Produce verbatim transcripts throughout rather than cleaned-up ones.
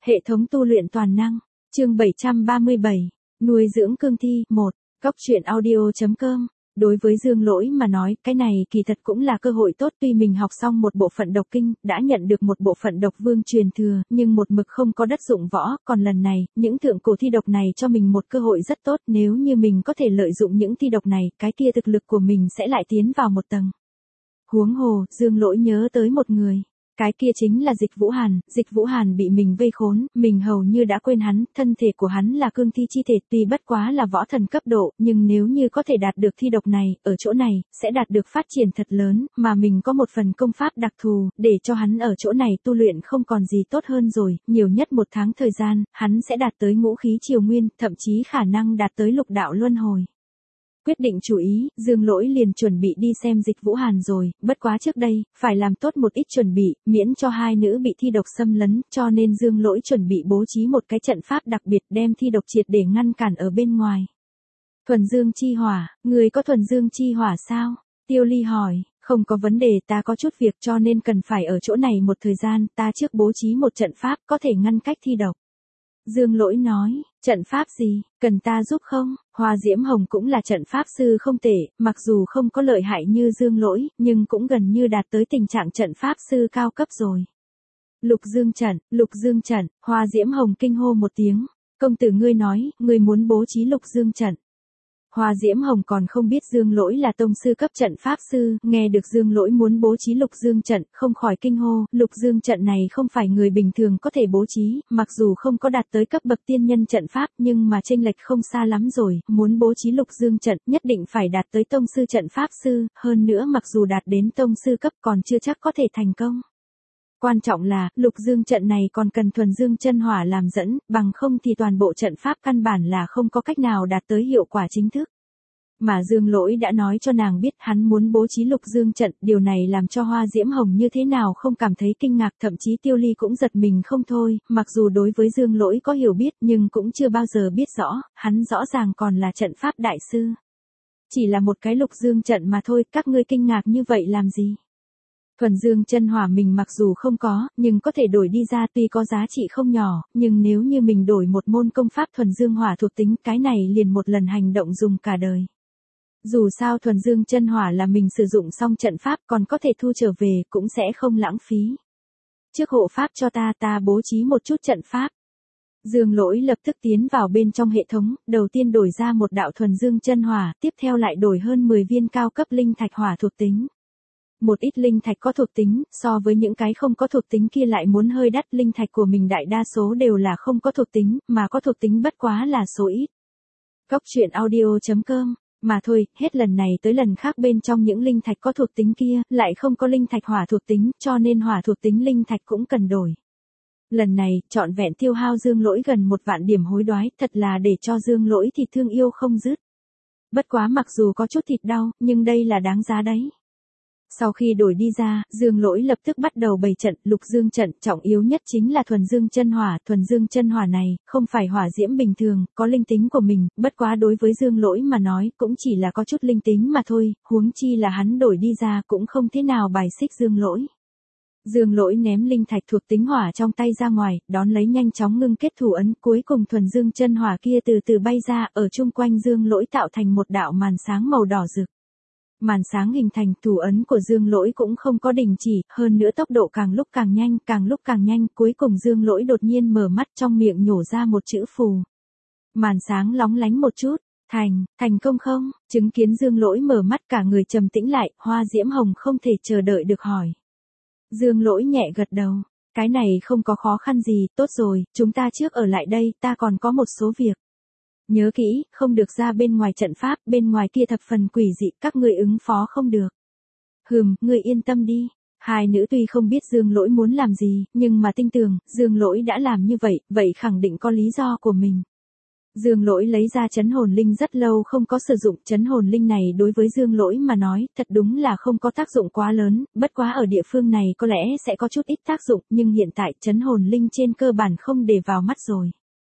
Hệ thống tu luyện toàn năng, chương bảy trăm ba mươi bảy, nuôi dưỡng cương thi, một, Cóc truyện audio.com. Đối với Dương Lỗi mà nói, cái này kỳ thật cũng là cơ hội tốt, tuy mình học xong một bộ phận độc kinh, đã nhận được một bộ phận độc vương truyền thừa, nhưng một mực không có đất dụng võ, còn lần này, những thượng cổ thi độc này cho mình một cơ hội rất tốt, nếu như mình có thể lợi dụng những thi độc này, cái kia thực lực của mình sẽ lại tiến vào một tầng. Huống hồ, Dương Lỗi nhớ tới một người. Cái kia chính là Dịch Vũ Hàn, Dịch Vũ Hàn bị mình vây khốn, mình hầu như đã quên hắn, thân thể của hắn là cương thi chi thể, tuy bất quá là võ thần cấp độ, nhưng nếu như có thể đạt được thi độc này, ở chỗ này, sẽ đạt được phát triển thật lớn, mà mình có một phần công pháp đặc thù, để cho hắn ở chỗ này tu luyện không còn gì tốt hơn rồi, nhiều nhất một tháng thời gian, hắn sẽ đạt tới ngũ khí triều nguyên, thậm chí khả năng đạt tới lục đạo luân hồi. Quyết định chủ ý, Dương Lỗi liền chuẩn bị đi xem Dịch Vũ Hàn rồi, bất quá trước đây, phải làm tốt một ít chuẩn bị, miễn cho hai nữ bị thi độc xâm lấn, cho nên Dương Lỗi chuẩn bị bố trí một cái trận pháp đặc biệt đem thi độc triệt để ngăn cản ở bên ngoài. Thuần Dương chi hỏa, người có thuần Dương chi hỏa sao? Tiêu Ly hỏi, không có vấn đề, ta có chút việc cho nên cần phải ở chỗ này một thời gian, ta trước bố trí một trận pháp có thể ngăn cách thi độc. Dương Lỗi nói, trận pháp gì, cần ta giúp không? Hoa Diễm Hồng cũng là trận pháp sư không tệ, mặc dù không có lợi hại như Dương Lỗi, nhưng cũng gần như đạt tới tình trạng trận pháp sư cao cấp rồi. Lục Dương trận, Lục Dương trận, Hoa Diễm Hồng kinh hô một tiếng, công tử ngươi nói, ngươi muốn bố trí Lục Dương trận. Hoa Diễm Hồng còn không biết Dương Lỗi là tông sư cấp trận pháp sư, nghe được Dương Lỗi muốn bố trí Lục Dương trận, không khỏi kinh hô, Lục Dương trận này không phải người bình thường có thể bố trí, mặc dù không có đạt tới cấp bậc tiên nhân trận pháp, nhưng mà chênh lệch không xa lắm rồi, muốn bố trí Lục Dương trận, nhất định phải đạt tới tông sư trận pháp sư, hơn nữa mặc dù đạt đến tông sư cấp còn chưa chắc có thể thành công. Quan trọng là, Lục Dương trận này còn cần thuần dương chân hỏa làm dẫn, bằng không thì toàn bộ trận pháp căn bản là không có cách nào đạt tới hiệu quả chính thức. Mà Dương Lỗi đã nói cho nàng biết hắn muốn bố trí Lục Dương trận, điều này làm cho Hoa Diễm Hồng như thế nào không cảm thấy kinh ngạc, thậm chí Tiêu Ly cũng giật mình không thôi, mặc dù đối với Dương Lỗi có hiểu biết nhưng cũng chưa bao giờ biết rõ, hắn rõ ràng còn là trận pháp đại sư. Chỉ là một cái Lục Dương trận mà thôi, các ngươi kinh ngạc như vậy làm gì? Thuần Dương chân hỏa mình mặc dù không có, nhưng có thể đổi đi ra, tuy có giá trị không nhỏ, nhưng nếu như mình đổi một môn công pháp thuần dương hỏa thuộc tính, cái này liền một lần hành động dùng cả đời. Dù sao thuần dương chân hỏa là mình sử dụng xong trận pháp còn có thể thu trở về, cũng sẽ không lãng phí. Trước hộ pháp cho ta, ta bố trí một chút trận pháp. Dương Lỗi lập tức tiến vào bên trong hệ thống, đầu tiên đổi ra một đạo thuần dương chân hỏa, tiếp theo lại đổi hơn mười viên cao cấp linh thạch hỏa thuộc tính. Một ít linh thạch có thuộc tính, so với những cái không có thuộc tính kia lại muốn hơi đắt, linh thạch của mình đại đa số đều là không có thuộc tính, mà có thuộc tính bất quá là số ít. Cóc truyện audio.com, mà thôi, hết lần này tới lần khác bên trong những linh thạch có thuộc tính kia, lại không có linh thạch hỏa thuộc tính, cho nên hỏa thuộc tính linh thạch cũng cần đổi. Lần này, trọn vẹn tiêu hao Dương Lỗi gần một vạn điểm hối đoái, thật là để cho Dương Lỗi thịt thương yêu không dứt. Bất quá mặc dù có chút thịt đau, nhưng đây là đáng giá đấy. Sau khi đổi đi ra, Dương Lỗi lập tức bắt đầu bày trận, Lục Dương trận, trọng yếu nhất chính là thuần dương chân hỏa, thuần dương chân hỏa này, không phải hỏa diễm bình thường, có linh tính của mình, bất quá đối với Dương Lỗi mà nói, cũng chỉ là có chút linh tính mà thôi, huống chi là hắn đổi đi ra cũng không thế nào bài xích Dương Lỗi. Dương Lỗi ném linh thạch thuộc tính hỏa trong tay ra ngoài, đón lấy nhanh chóng ngưng kết thủ ấn, cuối cùng thuần dương chân hỏa kia từ từ bay ra, ở chung quanh Dương Lỗi tạo thành một đạo màn sáng màu đỏ rực. Màn sáng hình thành, thủ ấn của Dương Lỗi cũng không có đình chỉ, hơn nữa tốc độ càng lúc càng nhanh, càng lúc càng nhanh, cuối cùng Dương Lỗi đột nhiên mở mắt, trong miệng nhổ ra một chữ phù. Màn sáng lóng lánh một chút, thành, thành công không? Chứng kiến Dương Lỗi mở mắt cả người trầm tĩnh lại, Hoa Diễm Hồng không thể chờ đợi được hỏi. Dương Lỗi nhẹ gật đầu, cái này không có khó khăn gì, tốt rồi, chúng ta trước ở lại đây, ta còn có một số việc. Nhớ kỹ, không được ra bên ngoài trận pháp, bên ngoài kia thập phần quỷ dị, các ngươi ứng phó không được. Hừm, ngươi yên tâm đi. Hai nữ tuy không biết Dương Lỗi muốn làm gì, nhưng mà tin tưởng, Dương Lỗi đã làm như vậy, vậy khẳng định có lý do của mình. Dương Lỗi lấy ra trấn hồn linh rất lâu không có sử dụng, trấn hồn linh này đối với Dương Lỗi mà nói, thật đúng là không có tác dụng quá lớn, bất quá ở địa phương này có lẽ sẽ có chút ít tác dụng, nhưng hiện tại trấn hồn linh trên cơ bản không để vào mắt rồi.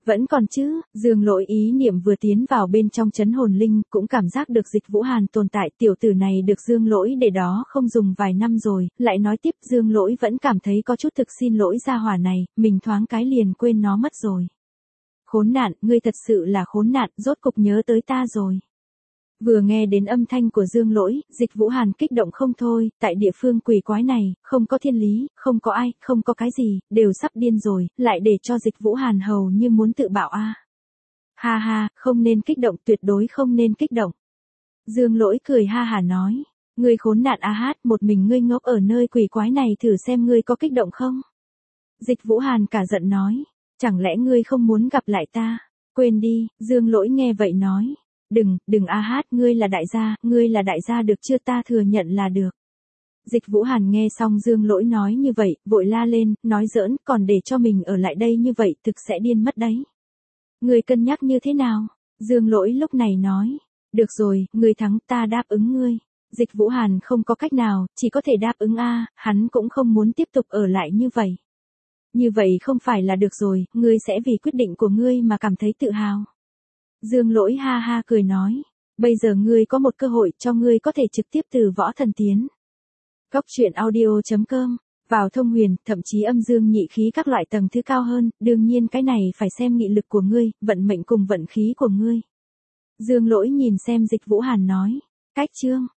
Vẫn còn chứ, Dương Lỗi ý niệm vừa tiến vào bên trong trấn hồn linh, cũng cảm giác được Dịch Vũ Hàn tồn tại, tiểu tử này được Dương Lỗi để đó không dùng vài năm rồi, lại nói tiếp Dương Lỗi vẫn cảm thấy có chút thực xin lỗi gia hỏa này, mình thoáng cái liền quên nó mất rồi. Khốn nạn, ngươi thật sự là khốn nạn, rốt cục nhớ tới ta rồi. Vừa nghe đến âm thanh của Dương Lỗi, Dịch Vũ Hàn kích động không thôi, tại địa phương quỷ quái này, không có thiên lý, không có ai, không có cái gì, đều sắp điên rồi, lại để cho Dịch Vũ Hàn hầu như muốn tự bạo a. Ha ha, không nên kích động, tuyệt đối không nên kích động. Dương Lỗi cười ha hà nói, ngươi khốn nạn a hát, một mình ngươi ngốc ở nơi quỷ quái này thử xem ngươi có kích động không? Dịch Vũ Hàn cả giận nói, chẳng lẽ ngươi không muốn gặp lại ta? Quên đi, Dương Lỗi nghe vậy nói. Đừng, đừng a hát, ngươi là đại gia, ngươi là đại gia được chưa, ta thừa nhận là được. Dịch Vũ Hàn nghe xong Dương Lỗi nói như vậy, vội la lên, nói giỡn, còn để cho mình ở lại đây như vậy thực sẽ điên mất đấy. Ngươi cân nhắc như thế nào? Dương Lỗi lúc này nói, được rồi, ngươi thắng, ta đáp ứng ngươi. Dịch Vũ Hàn không có cách nào, chỉ có thể đáp ứng a, hắn cũng không muốn tiếp tục ở lại như vậy. Như vậy không phải là được rồi, ngươi sẽ vì quyết định của ngươi mà cảm thấy tự hào. Dương Lỗi ha ha cười nói, bây giờ ngươi có một cơ hội cho ngươi có thể trực tiếp từ võ thần tiến. Cốc truyện audio chấm com, vào thông huyền, thậm chí âm dương nhị khí các loại tầng thứ cao hơn, đương nhiên cái này phải xem nghị lực của ngươi, vận mệnh cùng vận khí của ngươi. Dương Lỗi nhìn xem Dịch Vũ Hàn nói, cách chương.